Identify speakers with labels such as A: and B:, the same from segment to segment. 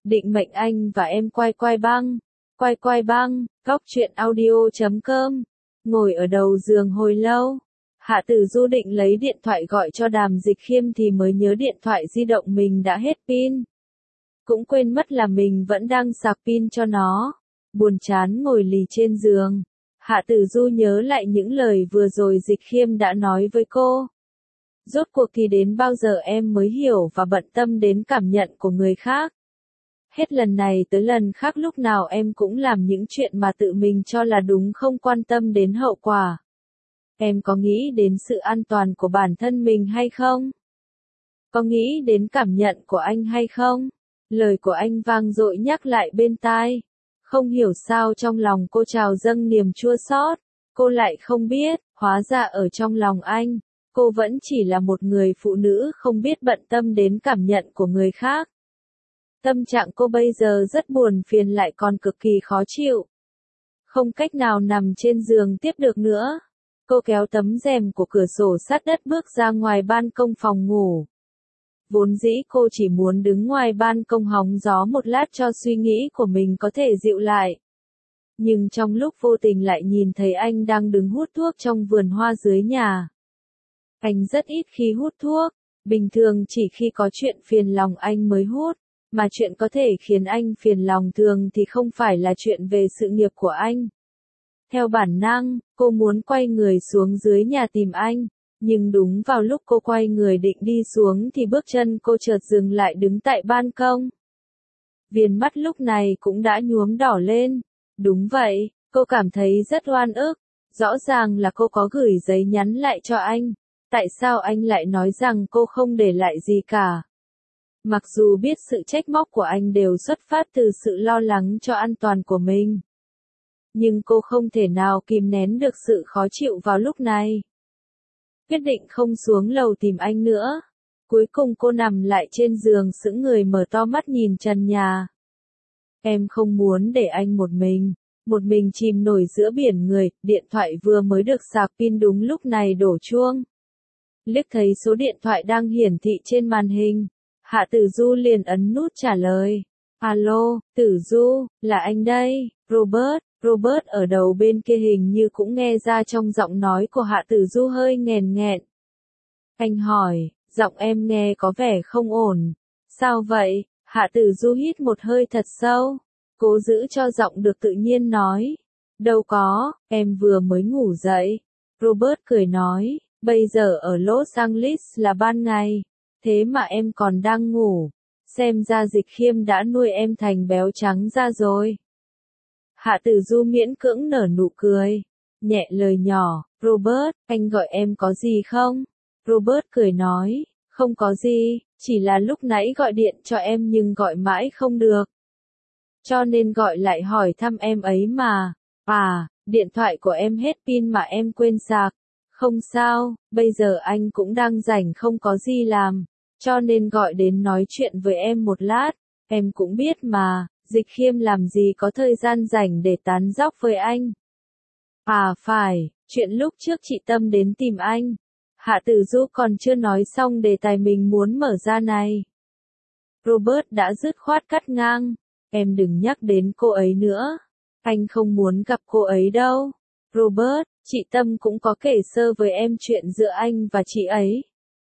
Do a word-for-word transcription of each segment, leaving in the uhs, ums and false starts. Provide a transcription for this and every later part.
A: định mệnh anh và em quay quay băng, quay quay băng, góc truyện audio chấm com. Ngồi ở đầu giường hồi lâu, Hạ Tử Du định lấy điện thoại gọi cho Đàm Dịch Khiêm thì mới nhớ điện thoại di động mình đã hết pin. Cũng quên mất là mình vẫn đang sạc pin cho nó. Buồn chán ngồi lì trên giường, Hạ Tử Du nhớ lại những lời vừa rồi Dịch Khiêm đã nói với cô. Rốt cuộc thì đến bao giờ em mới hiểu và bận tâm đến cảm nhận của người khác. Hết lần này tới lần khác lúc nào em cũng làm những chuyện mà tự mình cho là đúng, không quan tâm đến hậu quả. Em có nghĩ đến sự an toàn của bản thân mình hay không? Có nghĩ đến cảm nhận của anh hay không? Lời của anh vang dội nhắc lại bên tai. Không hiểu sao trong lòng cô trào dâng niềm chua xót. Cô lại không biết, hóa ra ở trong lòng anh, cô vẫn chỉ là một người phụ nữ không biết bận tâm đến cảm nhận của người khác. Tâm trạng cô bây giờ rất buồn phiền lại còn cực kỳ khó chịu. Không cách nào nằm trên giường tiếp được nữa. Cô kéo tấm rèm của cửa sổ sát đất bước ra ngoài ban công phòng ngủ. Vốn dĩ cô chỉ muốn đứng ngoài ban công hóng gió một lát cho suy nghĩ của mình có thể dịu lại. Nhưng trong lúc vô tình lại nhìn thấy anh đang đứng hút thuốc trong vườn hoa dưới nhà. Anh rất ít khi hút thuốc, bình thường chỉ khi có chuyện phiền lòng anh mới hút, mà chuyện có thể khiến anh phiền lòng thường thì không phải là chuyện về sự nghiệp của anh. Theo bản năng, cô muốn quay người xuống dưới nhà tìm anh, nhưng đúng vào lúc cô quay người định đi xuống thì bước chân cô chợt dừng lại đứng tại ban công. Viền mắt lúc này cũng đã nhuốm đỏ lên. Đúng vậy, cô cảm thấy rất oan ức. Rõ ràng là cô có gửi giấy nhắn lại cho anh. Tại sao anh lại nói rằng cô không để lại gì cả? Mặc dù biết sự trách móc của anh đều xuất phát từ sự lo lắng cho an toàn của mình. Nhưng cô không thể nào kìm nén được sự khó chịu vào lúc này. Quyết định không xuống lầu tìm anh nữa. Cuối cùng cô nằm lại trên giường sững người mở to mắt nhìn trần nhà. Em không muốn để anh một mình, một mình chìm nổi giữa biển người, điện thoại vừa mới được sạc pin đúng lúc này đổ chuông. Liếc thấy số điện thoại đang hiển thị trên màn hình, Hạ Tử Du liền ấn nút trả lời. Alo, Tử Du, là anh đây, Robert. Robert ở đầu bên kia hình như cũng nghe ra trong giọng nói của Hạ Tử Du hơi nghèn nghẹn. Anh hỏi, giọng em nghe có vẻ không ổn. Sao vậy? Hạ Tử Du hít một hơi thật sâu, cố giữ cho giọng được tự nhiên nói. Đâu có, em vừa mới ngủ dậy. Robert cười nói, bây giờ ở Los Angeles là ban ngày, thế mà em còn đang ngủ. Xem ra Dịch Khiêm đã nuôi em thành béo trắng ra rồi. Hạ Tử Du miễn cưỡng nở nụ cười, nhẹ lời nhỏ, Robert, anh gọi em có gì không? Robert cười nói, không có gì, chỉ là lúc nãy gọi điện cho em nhưng gọi mãi không được. Cho nên gọi lại hỏi thăm em ấy mà. À, điện thoại của em hết pin mà em quên sạc. Không sao, bây giờ anh cũng đang rảnh không có gì làm, cho nên gọi đến nói chuyện với em một lát. Em cũng biết mà, Dịch Khiêm làm gì có thời gian rảnh để tán dóc với anh. À phải, chuyện lúc trước chị Tâm đến tìm anh. Hạ Tử Du còn chưa nói xong đề tài mình muốn mở ra này. Robert đã dứt khoát cắt ngang. Em đừng nhắc đến cô ấy nữa. Anh không muốn gặp cô ấy đâu. Robert, chị Tâm cũng có kể sơ với em chuyện giữa anh và chị ấy.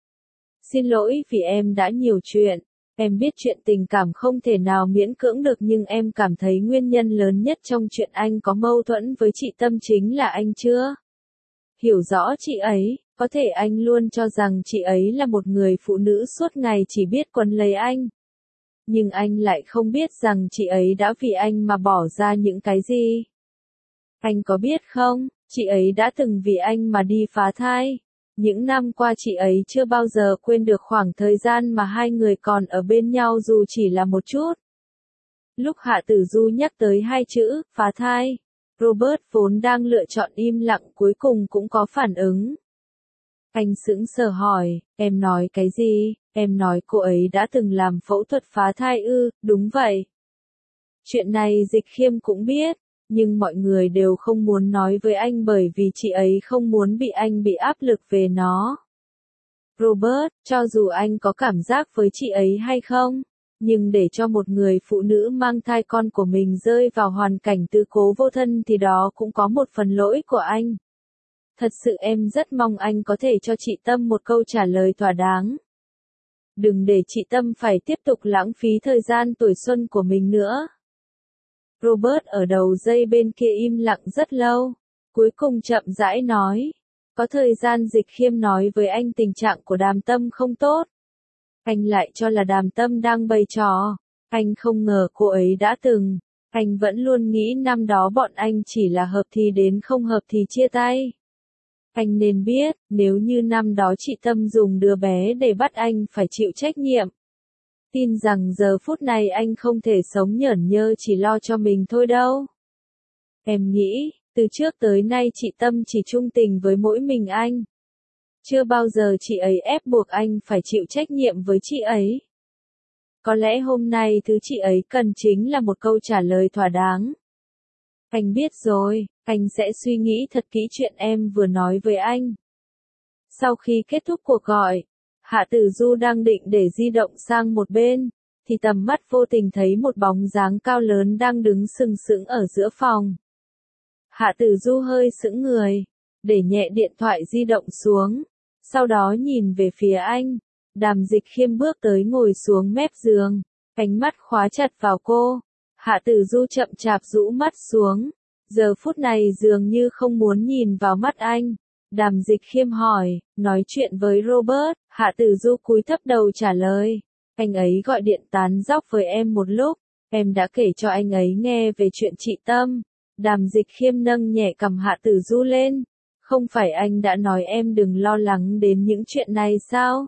A: Xin lỗi vì em đã nhiều chuyện. Em biết chuyện tình cảm không thể nào miễn cưỡng được, nhưng em cảm thấy nguyên nhân lớn nhất trong chuyện anh có mâu thuẫn với chị Tâm chính là anh chưa hiểu rõ chị ấy. Có thể anh luôn cho rằng chị ấy là một người phụ nữ suốt ngày chỉ biết quấn lấy anh. Nhưng anh lại không biết rằng chị ấy đã vì anh mà bỏ ra những cái gì. Anh có biết không, chị ấy đã từng vì anh mà đi phá thai. Những năm qua chị ấy chưa bao giờ quên được khoảng thời gian mà hai người còn ở bên nhau dù chỉ là một chút. Lúc Hạ Tử Du nhắc tới hai chữ, phá thai, Robert vốn đang lựa chọn im lặng cuối cùng cũng có phản ứng. Anh sững sờ hỏi, em nói cái gì? Em nói cô ấy đã từng làm phẫu thuật phá thai ư? Đúng vậy. Chuyện này Dịch Khiêm cũng biết, nhưng mọi người đều không muốn nói với anh bởi vì chị ấy không muốn bị anh bị áp lực về nó. Robert, cho dù anh có cảm giác với chị ấy hay không, Nhưng để cho một người phụ nữ mang thai con của mình rơi vào hoàn cảnh tứ cố vô thân thì đó cũng có một phần lỗi của anh. Thật sự em rất mong anh có thể cho chị Tâm một câu trả lời thỏa đáng. Đừng để chị Tâm phải tiếp tục lãng phí thời gian tuổi xuân của mình nữa. Robert ở đầu dây bên kia im lặng rất lâu, cuối cùng chậm rãi nói. Có thời gian Dịch Khiêm nói với anh tình trạng của Đàm Tâm không tốt. Anh lại cho là Đàm Tâm đang bày trò. Anh không ngờ cô ấy đã từng. Anh vẫn luôn nghĩ năm đó bọn anh chỉ là hợp thì đến không hợp thì chia tay. Anh nên biết, nếu như năm đó chị Tâm dùng đứa bé để bắt anh phải chịu trách nhiệm. Tin rằng giờ phút này anh không thể sống nhởn nhơ chỉ lo cho mình thôi đâu. Em nghĩ, từ trước tới nay chị Tâm chỉ trung tình với mỗi mình anh. Chưa bao giờ chị ấy ép buộc anh phải chịu trách nhiệm với chị ấy. Có lẽ hôm nay thứ chị ấy cần chính là một câu trả lời thỏa đáng. Anh biết rồi, anh sẽ suy nghĩ thật kỹ chuyện em vừa nói với anh. Sau khi kết thúc cuộc gọi, Hạ Tử Du đang định để di động sang một bên, thì tầm mắt vô tình thấy một bóng dáng cao lớn đang đứng sừng sững ở giữa phòng. Hạ Tử Du hơi sững người, để nhẹ điện thoại di động xuống, sau đó nhìn về phía anh. Đàm Dịch Khiêm bước tới ngồi xuống mép giường, ánh mắt khóa chặt vào cô. Hạ Tử Du chậm chạp rũ mắt xuống, giờ phút này dường như không muốn nhìn vào mắt anh. Đàm Dịch Khiêm hỏi, nói chuyện với Robert. Hạ Tử Du cúi thấp đầu trả lời, anh ấy gọi điện tán dóc với em một lúc, em đã kể cho anh ấy nghe về chuyện chị Tâm. Đàm Dịch Khiêm nâng nhẹ cằm Hạ Tử Du lên, không phải anh đã nói em đừng lo lắng đến những chuyện này sao?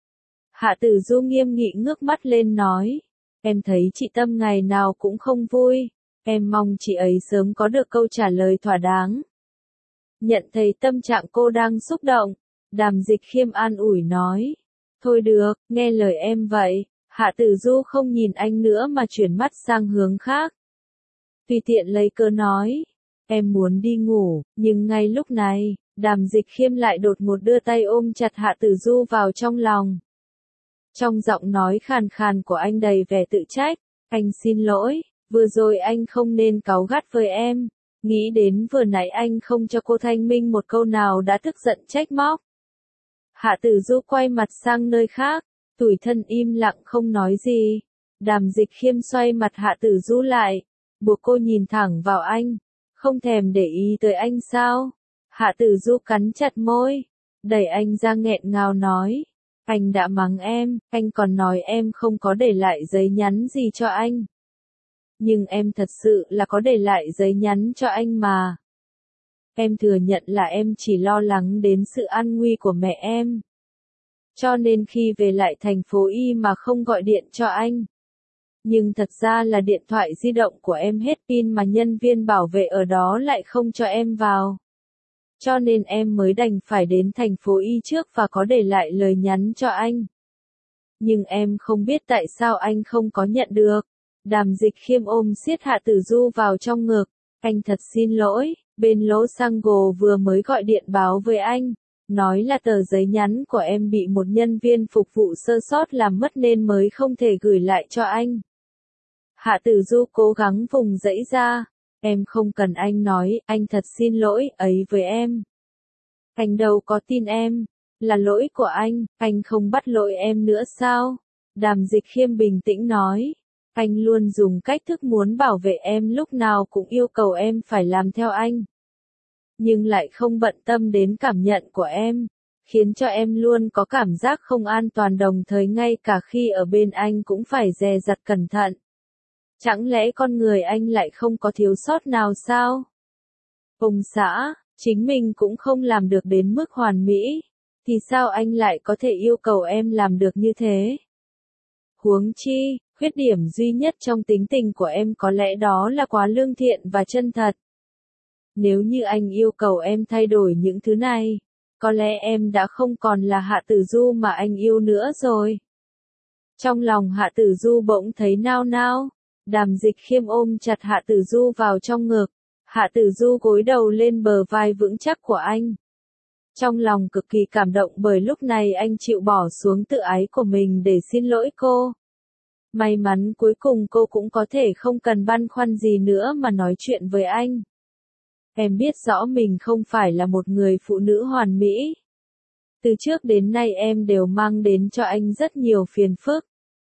A: Hạ Tử Du nghiêm nghị ngước mắt lên nói, em thấy chị Tâm ngày nào cũng không vui, em mong chị ấy sớm có được câu trả lời thỏa đáng. Nhận thấy tâm trạng cô đang xúc động, Đàm Dịch Khiêm an ủi nói, thôi được, nghe lời em vậy. Hạ Tử Du không nhìn anh nữa mà chuyển mắt sang hướng khác. Tùy tiện lấy cớ nói, em muốn đi ngủ, nhưng ngay lúc này, Đàm Dịch Khiêm lại đột ngột đưa tay ôm chặt Hạ Tử Du vào trong lòng. Trong giọng nói khàn khàn của anh đầy vẻ tự trách, anh xin lỗi, vừa rồi anh không nên cáu gắt với em. Nghĩ đến vừa nãy anh không cho cô thanh minh một câu nào đã tức giận trách móc. Hạ Tử Du quay mặt sang nơi khác, tủi thân im lặng không nói gì. Đàm Dịch Khiêm xoay mặt Hạ Tử Du lại, buộc cô nhìn thẳng vào anh, không thèm để ý tới anh sao? Hạ Tử Du cắn chặt môi, đẩy anh ra nghẹn ngào nói, anh đã mắng em, anh còn nói em không có để lại giấy nhắn gì cho anh. Nhưng em thật sự là có để lại giấy nhắn cho anh mà. Em thừa nhận là em chỉ lo lắng đến sự an nguy của mẹ em. Cho nên khi về lại thành phố Y mà không gọi điện cho anh. Nhưng thật ra là điện thoại di động của em hết pin mà nhân viên bảo vệ ở đó lại không cho em vào. Cho nên em mới đành phải đến thành phố Y trước và có để lại lời nhắn cho anh. Nhưng em không biết tại sao anh không có nhận được. Đàm Dịch Khiêm ôm siết Hạ Tử Du vào trong ngực, anh thật xin lỗi, bên Los Angeles vừa mới gọi điện báo với anh, nói là tờ giấy nhắn của em bị một nhân viên phục vụ sơ sót làm mất nên mới không thể gửi lại cho anh. Hạ Tử Du cố gắng vùng dãy ra, em không cần anh nói, anh thật xin lỗi ấy với em. Anh đâu có tin em, là lỗi của anh, anh không bắt lỗi em nữa sao? Đàm Dịch Khiêm bình tĩnh nói. Anh luôn dùng cách thức muốn bảo vệ em lúc nào cũng yêu cầu em phải làm theo anh. Nhưng lại không bận tâm đến cảm nhận của em, khiến cho em luôn có cảm giác không an toàn đồng thời ngay cả khi ở bên anh cũng phải dè dặt cẩn thận. Chẳng lẽ con người anh lại không có thiếu sót nào sao? Ông xã, chính mình cũng không làm được đến mức hoàn mỹ, thì sao anh lại có thể yêu cầu em làm được như thế? Huống chi, khuyết điểm duy nhất trong tính tình của em có lẽ đó là quá lương thiện và chân thật. Nếu như anh yêu cầu em thay đổi những thứ này, có lẽ em đã không còn là Hạ Tử Du mà anh yêu nữa rồi. Trong lòng Hạ Tử Du bỗng thấy nao nao, Đàm Dịch Khiêm ôm chặt Hạ Tử Du vào trong ngực, Hạ Tử Du gối đầu lên bờ vai vững chắc của anh. Trong lòng cực kỳ cảm động bởi lúc này anh chịu bỏ xuống tự ái của mình để xin lỗi cô. May mắn cuối cùng cô cũng có thể không cần băn khoăn gì nữa mà nói chuyện với anh. Em biết rõ mình không phải là một người phụ nữ hoàn mỹ. Từ trước đến nay em đều mang đến cho anh rất nhiều phiền phức.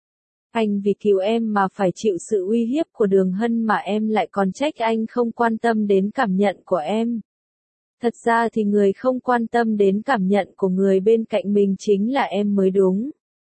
A: Anh vì cứu em mà phải chịu sự uy hiếp của Đường Hân mà em lại còn trách anh không quan tâm đến cảm nhận của em. Thật ra thì người không quan tâm đến cảm nhận của người bên cạnh mình chính là em mới đúng.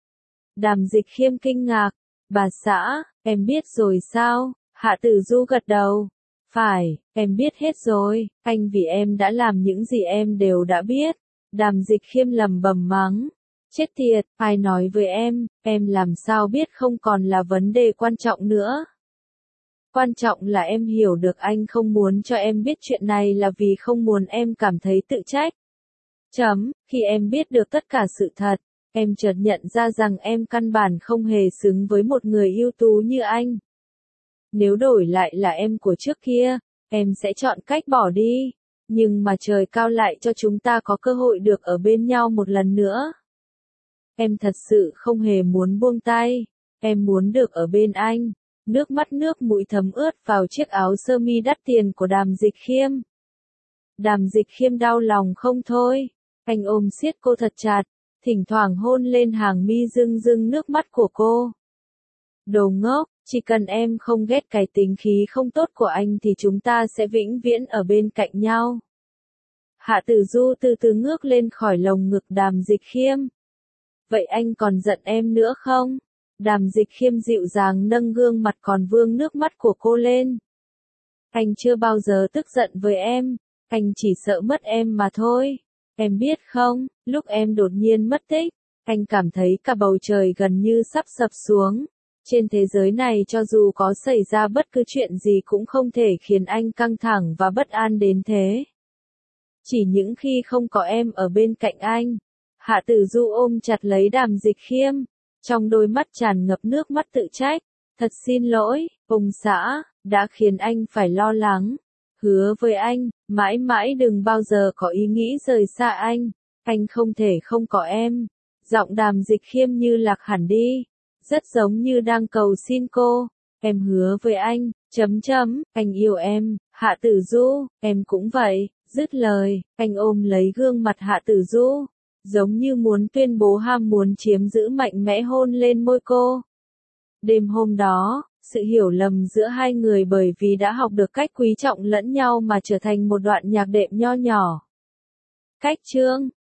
A: Đàm Dịch Khiêm kinh ngạc. Bà xã, em biết rồi sao? Hạ Tử Du gật đầu. Phải, em biết hết rồi, anh vì em đã làm những gì em đều đã biết. Đàm Dịch Khiêm lầm bầm mắng. Chết tiệt, ai nói với em, em làm sao biết không còn là vấn đề quan trọng nữa. Quan trọng là em hiểu được anh không muốn cho em biết chuyện này là vì không muốn em cảm thấy tự trách. Chấm, khi em biết được tất cả sự thật, em chợt nhận ra rằng em căn bản không hề xứng với một người ưu tú như anh. Nếu đổi lại là em của trước kia, em sẽ chọn cách bỏ đi. Nhưng mà trời cao lại cho chúng ta có cơ hội được ở bên nhau một lần nữa. Em thật sự không hề muốn buông tay. Em muốn được ở bên anh. Nước mắt nước mũi thấm ướt vào chiếc áo sơ mi đắt tiền của Đàm Dịch Khiêm. Đàm Dịch Khiêm đau lòng không thôi. Anh ôm siết cô thật chặt, thỉnh thoảng hôn lên hàng mi rưng rưng nước mắt của cô. Đồ ngốc, chỉ cần em không ghét cái tính khí không tốt của anh thì chúng ta sẽ vĩnh viễn ở bên cạnh nhau. Hạ Tử Du từ từ ngước lên khỏi lồng ngực Đàm Dịch Khiêm. Vậy anh còn giận em nữa không? Đàm Dịch Khiêm dịu dàng nâng gương mặt còn vương nước mắt của cô lên. Anh chưa bao giờ tức giận với em, anh chỉ sợ mất em mà thôi. Em biết không, lúc em đột nhiên mất tích, anh cảm thấy cả bầu trời gần như sắp sập xuống. Trên thế giới này cho dù có xảy ra bất cứ chuyện gì cũng không thể khiến anh căng thẳng và bất an đến thế. Chỉ những khi không có em ở bên cạnh anh. Hạ Tử Du ôm chặt lấy Đàm Dịch Khiêm, trong đôi mắt tràn ngập nước mắt tự trách. Thật xin lỗi, ông xã, đã khiến anh phải lo lắng. Hứa với anh, mãi mãi đừng bao giờ có ý nghĩ rời xa anh. Anh không thể không có em. Giọng Đàm Dịch Khiêm như lạc hẳn đi. Rất giống như đang cầu xin cô. Em hứa với anh, chấm chấm, anh yêu em. Hạ Tử Du, em cũng vậy. Dứt lời, anh ôm lấy gương mặt Hạ Tử Du, giống như muốn tuyên bố ham muốn chiếm giữ mạnh mẽ hôn lên môi cô. Đêm hôm đó, sự hiểu lầm giữa hai người bởi vì đã học được cách quý trọng lẫn nhau mà trở thành một đoạn nhạc đệm nho nhỏ. Cách chương